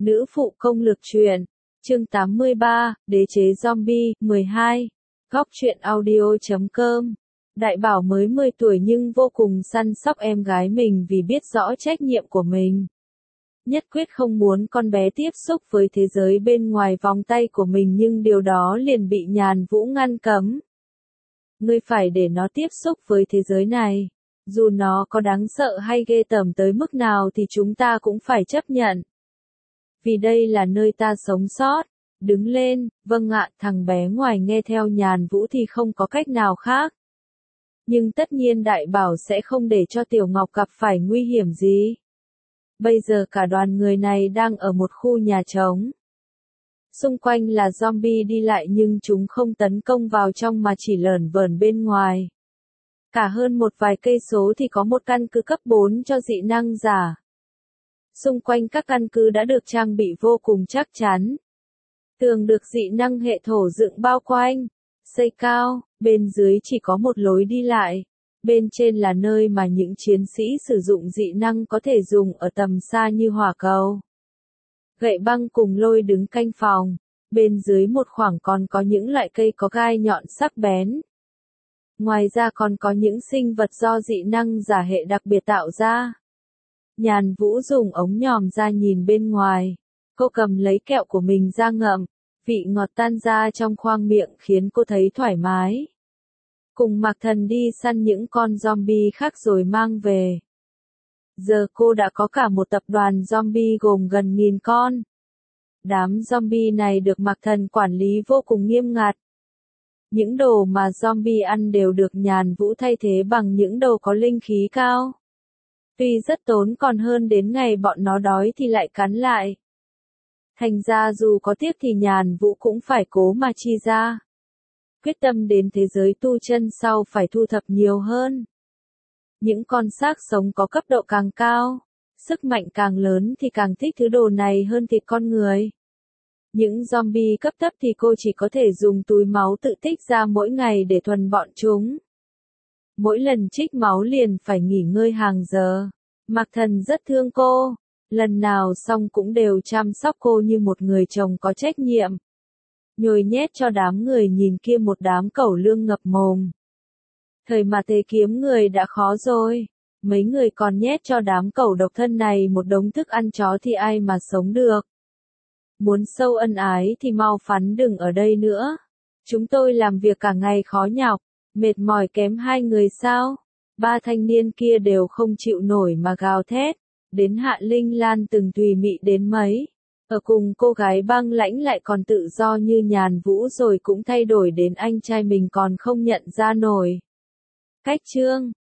Nữ phụ công lược truyện, chương 83, Đế chế zombie, 12. Góc truyện audio.com. Đại Bảo mới 10 tuổi nhưng vô cùng săn sóc em gái mình vì biết rõ trách nhiệm của mình. Nhất quyết không muốn con bé tiếp xúc với thế giới bên ngoài vòng tay của mình, nhưng điều đó liền bị Nhàn Vũ ngăn cấm. Ngươi phải để nó tiếp xúc với thế giới này. Dù nó có đáng sợ hay ghê tởm tới mức nào thì chúng ta cũng phải chấp nhận. Vì đây là nơi ta sống sót. Đứng lên, vâng ạ, thằng bé ngoài nghe theo Nhàn Vũ thì không có cách nào khác. Nhưng tất nhiên Đại Bảo sẽ không để cho Tiểu Ngọc gặp phải nguy hiểm gì. Bây giờ cả đoàn người này đang ở một khu nhà trống. Xung quanh là zombie đi lại nhưng chúng không tấn công vào trong mà chỉ lởn vởn bên ngoài. Cả hơn một vài cây số thì có một căn cứ cấp 4 cho dị năng giả. Xung quanh các căn cứ đã được trang bị vô cùng chắc chắn. Tường được dị năng hệ thổ dựng bao quanh, xây cao, bên dưới chỉ có một lối đi lại. Bên trên là nơi mà những chiến sĩ sử dụng dị năng có thể dùng ở tầm xa như hỏa cầu. Gậy băng cùng lôi đứng canh phòng. Bên dưới một khoảng còn có những loại cây có gai nhọn sắc bén. Ngoài ra còn có những sinh vật do dị năng giả hệ đặc biệt tạo ra. Nhàn Vũ dùng ống nhòm ra nhìn bên ngoài. Cô cầm lấy kẹo của mình ra ngậm. Vị ngọt tan ra trong khoang miệng khiến cô thấy thoải mái. Cùng Mạc Thần đi săn những con zombie khác rồi mang về. Giờ cô đã có cả một tập đoàn zombie gồm gần 1000 con. Đám zombie này được Mạc Thần quản lý vô cùng nghiêm ngặt. Những đồ mà zombie ăn đều được Nhàn Vũ thay thế bằng những đồ có linh khí cao. Tuy rất tốn còn hơn đến ngày bọn nó đói thì lại cắn lại. Thành ra dù có tiếc thì Nhàn Vũ cũng phải cố mà chi ra. Quyết tâm đến thế giới tu chân sau phải thu thập nhiều hơn. Những con xác sống có cấp độ càng cao, sức mạnh càng lớn thì càng thích thứ đồ này hơn thịt con người. Những zombie cấp thấp thì cô chỉ có thể dùng túi máu tự tích ra mỗi ngày để thuần bọn chúng. Mỗi lần trích máu liền phải nghỉ ngơi hàng giờ. Mạc Thần rất thương cô, lần nào xong cũng đều chăm sóc cô như một người chồng có trách nhiệm. Nhồi nhét cho đám người nhìn kia một đám cẩu lương ngập mồm. Thời mà tế kiếm người đã khó rồi, mấy người còn nhét cho đám cẩu độc thân này một đống thức ăn chó thì ai mà sống được. Muốn sâu ân ái thì mau phắn đừng ở đây nữa. Chúng tôi làm việc cả ngày khó nhọc, mệt mỏi kém hai người sao? Ba thanh niên kia đều không chịu nổi mà gào thét. Đến Hạ Linh Lan từng tùy mị đến mấy. Ở cùng cô gái băng lãnh lại còn tự do như Nhàn Vũ rồi cũng thay đổi đến anh trai mình còn không nhận ra nổi. Cách chương